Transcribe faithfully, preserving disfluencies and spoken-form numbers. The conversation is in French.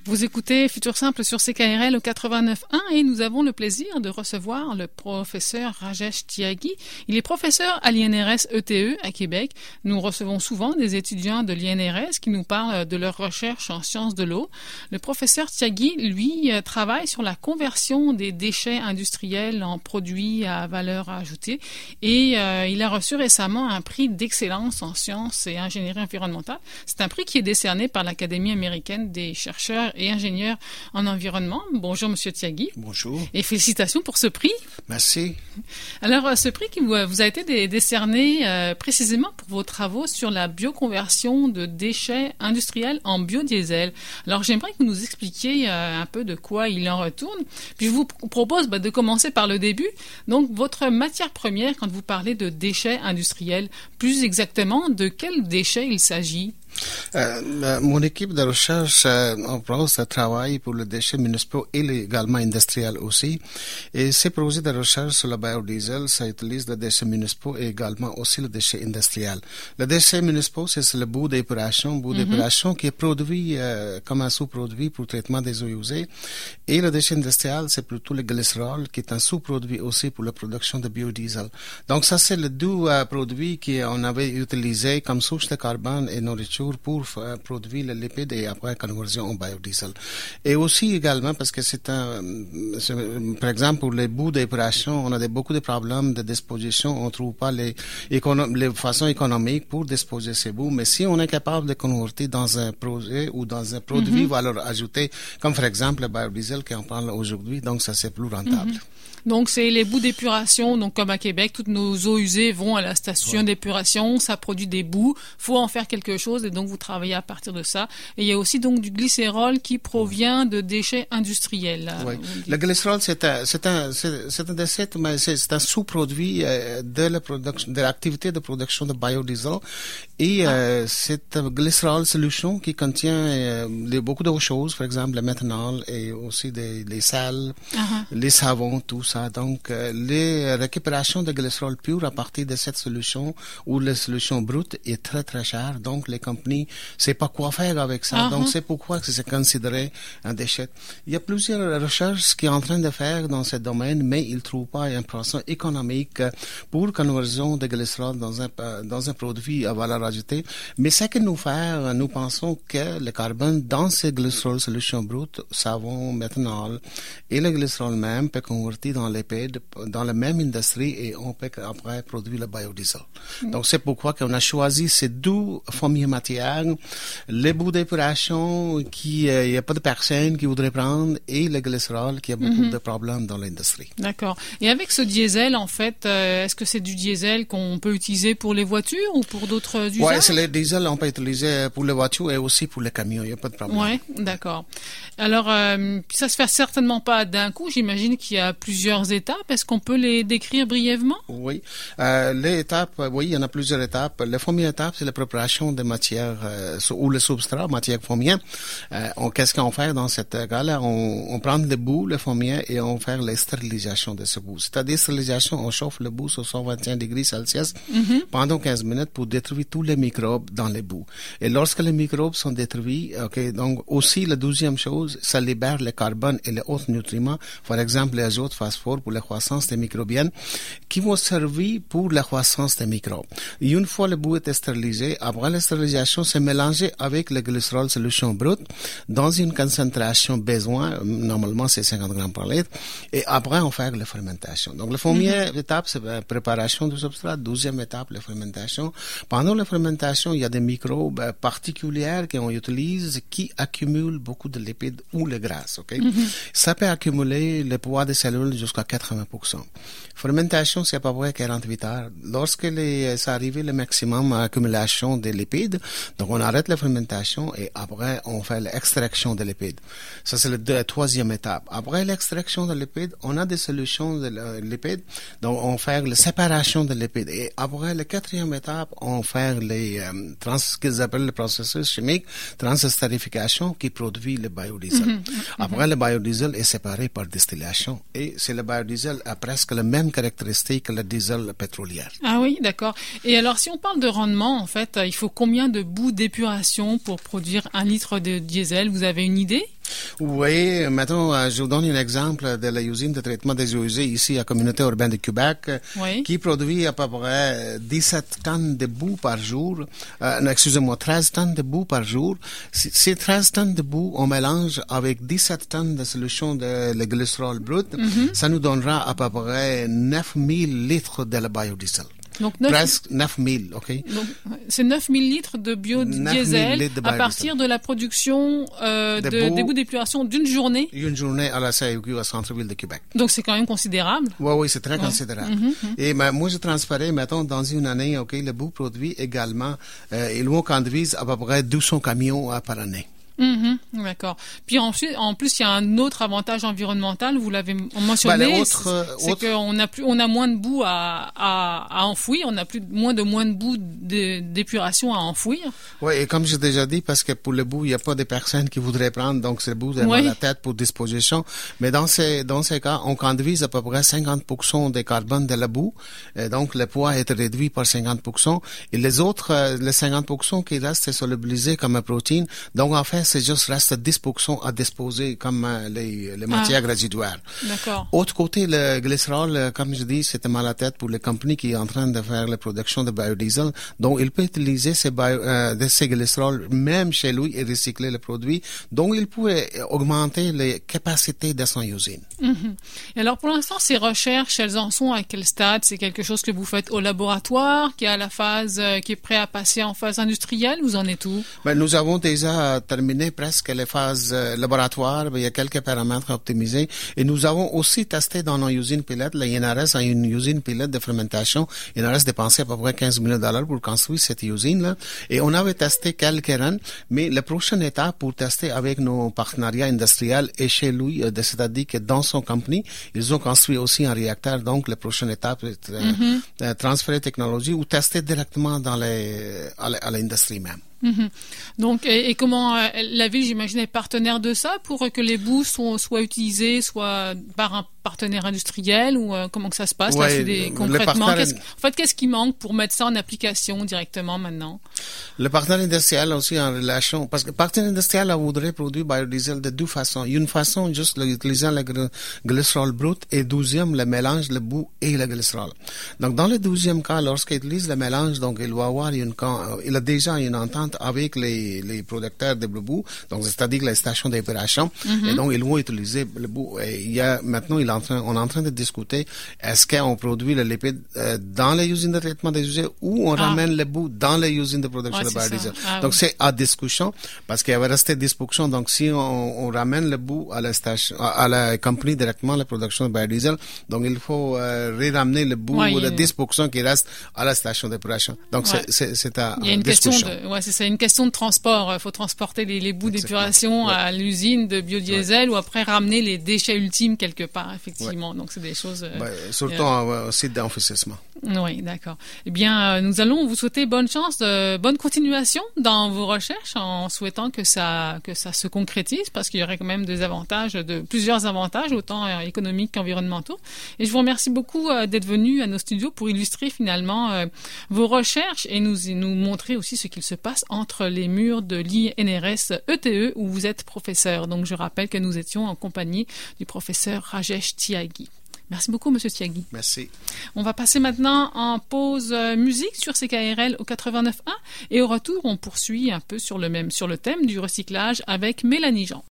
Vous écoutez Futur Simple sur C K R L au quatre-vingt-neuf point un et nous avons le plaisir de recevoir le professeur Rajesh Tyagi. Il est professeur à l'I N R S E T E à Québec. Nous recevons souvent des étudiants de l'I N R S qui nous parlent de leur recherche en sciences de l'eau. Le professeur Tyagi, lui, travaille sur la conversion des déchets industriels en produits à valeur ajoutée et euh, il a reçu récemment un prix d'excellence en sciences et ingénierie environnementale. C'est un prix qui est décerné par l'Académie américaine des chercheurs et ingénieur en environnement. Bonjour, Monsieur Tyagi. Bonjour. Et félicitations pour ce prix. Merci. Alors, ce prix qui vous a été décerné euh, précisément pour vos travaux sur la bioconversion de déchets industriels en biodiesel. Alors, j'aimerais que vous nous expliquiez euh, un peu de quoi il en retourne. Puis, je vous propose bah, de commencer par le début. Donc, votre matière première, quand vous parlez de déchets industriels, plus exactement, de quels déchets il s'agit? Euh, mon équipe de recherche euh, en France travaille pour les déchets municipaux et également industriels aussi. Et ces projets de recherche sur le biodiesel, ça utilise les déchets municipaux et également aussi les déchets industriels. Les déchets municipaux, c'est le bout d'épuration, bout mm-hmm. d'épuration qui est produit euh, comme un sous-produit pour le traitement des eaux usées. Et le déchet industriel, c'est plutôt le glycérol qui est un sous-produit aussi pour la production de biodiesel. Donc ça, c'est le deux euh, produits qu'on avait utilisés comme source de carbone et nourriture pour euh, produire le lipide et après conversion en biodiesel. Et aussi également parce que c'est un, c'est, par exemple pour les bouts d'épuration, on a des, beaucoup de problèmes de disposition, on trouve pas les, écono- les façons économiques pour disposer ces bouts, mais si on est capable de convertir dans un projet ou dans un produit mm-hmm. valeur ajoutée, comme par exemple le biodiesel qu'on parle aujourd'hui, donc ça c'est plus rentable. Mm-hmm. Donc, c'est les bouts d'épuration. Donc, comme à Québec, toutes nos eaux usées vont à la station ouais. d'épuration. Ça produit des bouts. Faut en faire quelque chose. Et donc, vous travaillez à partir de ça. Et il y a aussi donc du glycérol qui provient de déchets industriels. Oui. Le glycérol, c'est un, c'est un, c'est, c'est un déchet, mais c'est, c'est un sous-produit de la production, de l'activité de production de biodiesel. Et ah. euh, c'est un glycérol solution qui contient euh, les, beaucoup d'autres choses, par exemple le méthanol et aussi des, les sels, uh-huh. les savons, tout ça. Donc, euh, les récupérations de glycérol pur à partir de cette solution ou la solution brute est très très chère. Donc, les compagnies ne savent pas quoi faire avec ça. Uh-huh. Donc, c'est pourquoi que c'est considéré un déchet. Il y a plusieurs recherches qui sont en train de faire dans ce domaine, mais ils ne trouvent pas une façon économique pour conversion de glycérol dans un, dans un produit à valeur ajoutée. Mais ce que nous faisons, nous pensons que le carbone dans ces glycérol solutions brutes, savon, méthanol et le glycérol même peut convertir dans lipide, dans la même industrie et on peut après produire le biodiesel. Mm. Donc, c'est pourquoi qu'on a choisi ces deux familles matières, les bouts d'épuration qui, il euh, n'y a pas de personnes qui voudraient prendre et le glycérol qui a beaucoup mm-hmm. de problèmes dans l'industrie. D'accord. Et avec ce diesel, en fait, euh, est-ce que c'est du diesel qu'on peut utiliser pour les voitures ou pour d'autres usages? Oui, c'est le diesel, on peut utiliser pour les voitures et aussi pour les camions, il n'y a pas de problème. Oui, d'accord. Alors, euh, ça se fait certainement pas d'un coup, j'imagine qu'il y a plusieurs étapes. Est-ce qu'on peut les décrire brièvement? Oui. Euh, les étapes, oui, il y en a plusieurs étapes. La première étape, c'est la préparation des matières euh, ou le substrat, matière fourmière. Euh, on, qu'est-ce qu'on fait dans cette cas-là? On, on prend le bout, le fourmier, et on fait la stérilisation de ce bout. C'est-à-dire, stérilisation, on chauffe le bout sur cent vingt et un degrés Celsius mm-hmm. pendant quinze minutes pour détruire tous les microbes dans les bouts. Et lorsque les microbes sont détruits, ok, donc aussi la deuxième chose, ça libère le carbone et les autres nutriments, par exemple l'azote, phosphore pour la croissance des microbiennes, qui vont servir pour la croissance des microbes. Et une fois le bout est stérilisé, après la stérilisation, c'est mélangé avec le glycérol solution brute dans une concentration besoin, normalement c'est cinquante grammes par litre, et après on fait la fermentation. Donc la première mm-hmm. étape, c'est la préparation du substrat, deuxième étape, la fermentation. Pendant la fermentation, il y a des microbes particuliers qu'on utilise qui accumulent beaucoup de lipides ou le gras, ok? Mm-hmm. Ça peut accumuler le poids des cellules jusqu'à quatre-vingts pour cent. Fermentation, c'est à peu près quarante-huit heures. Lorsque les, ça arrive le maximum accumulation des lipides, donc on arrête la fermentation et après on fait l'extraction des lipides. Ça, c'est la troisième étape. Après l'extraction des lipides, on a des solutions de lipides, donc on fait la séparation des lipides. Et après la quatrième étape, on fait les euh, trans, ce qu'ils appellent le processus chimique, transestérification qui produit le biodiesel. Mm-hmm. Après, mm-hmm. le biodiesel est séparé par distillation et c'est le biodiesel a presque la même caractéristique que le diesel pétrolier. Ah oui, d'accord. Et alors, si on parle de rendement, en fait, il faut combien de bouts d'épuration pour produire un litre de diesel? Vous avez une idée? Vous voyez, maintenant, je vous donne un exemple de l'usine de traitement des eaux usées ici à la communauté urbaine de Québec, oui. qui produit à peu près dix-sept tonnes de boue par jour. Euh, excusez-moi, treize tonnes de boue par jour. Ces treize tonnes de boue, on mélange avec dix-sept tonnes de solution de le glycérol brut. Mm-hmm. Ça nous donnera à peu près neuf mille litres de la biodiesel. Donc neuf... Presque neuf mille, OK? Donc, c'est neuf mille litres de biodiesel de à partir de la production euh, de, de des boues d'épuration d'une journée. Une journée à la C A Q, à Centre-Ville de Québec. Donc, c'est quand même considérable. Oui, oui, c'est très ouais. considérable. Mm-hmm. Et ben, moi, je transparais, mettons, dans une année, OK, le bout produit également, euh, ils vont conduire à peu près deux cents camions euh, par année. Mmh, d'accord. Puis ensuite, en plus, il y a un autre avantage environnemental. Vous l'avez mentionné, ben, autres, c'est, c'est qu'on a plus, on a moins de boue à, à, à enfouir. On a plus moins de moins de boue de, d'épuration à enfouir. Oui, et comme j'ai déjà dit, parce que pour le bout, il n'y a pas de personnes qui voudraient prendre donc ce bout dans oui. la tête pour disposition. Mais dans ces dans ces cas, on conduise à peu près cinquante pour cent des carbone de la boue. Et donc le poids est réduit par cinquante pour cent. Et les autres, les cinquante pour cent qui restent, c'est solubilisé comme protéine. Donc en fait, c'est juste reste dix pour cent à disposer comme euh, les, les matières ah, résiduaires. D'accord. Autre côté, le glycérol, euh, comme je dis, c'était mal à la tête pour les compagnies qui sont en train de faire la production de biodiesel. Donc, il peut utiliser ces, bio, euh, de ces glycérols même chez lui et recycler le produit. Donc, il pourrait augmenter les capacités de son usine. Mm-hmm. Et alors, pour l'instant, ces recherches, elles en sont à quel stade? C'est quelque chose que vous faites au laboratoire, qui est à la phase, euh, qui est prêt à passer en phase industrielle? Vous en êtes où? Ben, nous avons déjà terminé presque les phases euh, laboratoires. Il y a quelques paramètres à optimiser. Et nous avons aussi testé dans nos usines pilotes. La I N R S a une usine pilote de fermentation. I N R S dépensait à peu près quinze millions de dollars pour construire cette usine-là. Et on avait testé quelques runs. Mais la prochaine étape pour tester avec nos partenariats industriels est chez lui, euh, c'est-à-dire que dans son compagnie, ils ont construit aussi un réacteur. Donc, la prochaine étape est euh, mm-hmm. euh, transférer technologie ou tester directement dans les, à l'industrie même. Mmh. Donc, et, et comment euh, la ville, j'imagine, est partenaire de ça pour que les boues soient, soient utilisées, soit par un partenaire industriel ou euh, comment que ça se passe ouais, là, c'est des, concrètement qu'est-ce, en fait, qu'est-ce qui manque pour mettre ça en application directement maintenant? Le partenaire industriel aussi en relation, parce que le partenaire industriel voudrait produire biodiesel de deux façons. Une façon, juste utilisant le glycérol brut et deuxième, le mélange, le boue et le glycérol. Donc, dans le deuxième cas, lorsqu'il utilise le mélange, donc il va avoir une, il a déjà une entente avec les, les producteurs de boue, donc c'est-à-dire les stations d'épuration, mm-hmm. et donc ils vont utiliser le boue. Et il y a, maintenant, il est en train, on est en train de discuter, est-ce qu'on produit le lipide euh, dans les usines de traitement des usines ou on ah. ramène le boue dans les usines de production ouais, de biodiesel. Ah, donc oui. c'est à discussion, parce qu'il va rester dix pour cent, donc si on, on ramène le boue à la station, à, à la compagnie directement la production de biodiesel, donc il faut euh, ramener le boue ouais, ou le dix pour cent qui reste à la station d'épuration. Donc ouais. c'est, c'est, c'est à il y a une discussion. Question de, ouais, c'est C'est une question de transport. Il faut transporter les, les bouts Exactement. d'épuration ouais. à l'usine de biodiesel ouais. ou après ramener les déchets ultimes quelque part, effectivement. Ouais. Donc, c'est des choses... Euh, ouais, surtout euh, au site d'investissement. Oui, d'accord. Eh bien, euh, nous allons vous souhaiter bonne chance, euh, bonne continuation dans vos recherches en souhaitant que ça, que ça se concrétise parce qu'il y aurait quand même des avantages, de, plusieurs avantages, autant euh, économiques qu'environnementaux. Et je vous remercie beaucoup euh, d'être venu à nos studios pour illustrer finalement euh, vos recherches et nous, nous montrer aussi ce qu'il se passe entre les murs de l'I N R S E T E où vous êtes professeur. Donc, je rappelle que nous étions en compagnie du professeur Rajesh Tyagi. Merci beaucoup, Monsieur Tyagi. Merci. On va passer maintenant en pause musique sur C K R L au quatre-vingt-neuf point un et au retour, on poursuit un peu sur le même, sur le thème du recyclage avec Mélanie Jean.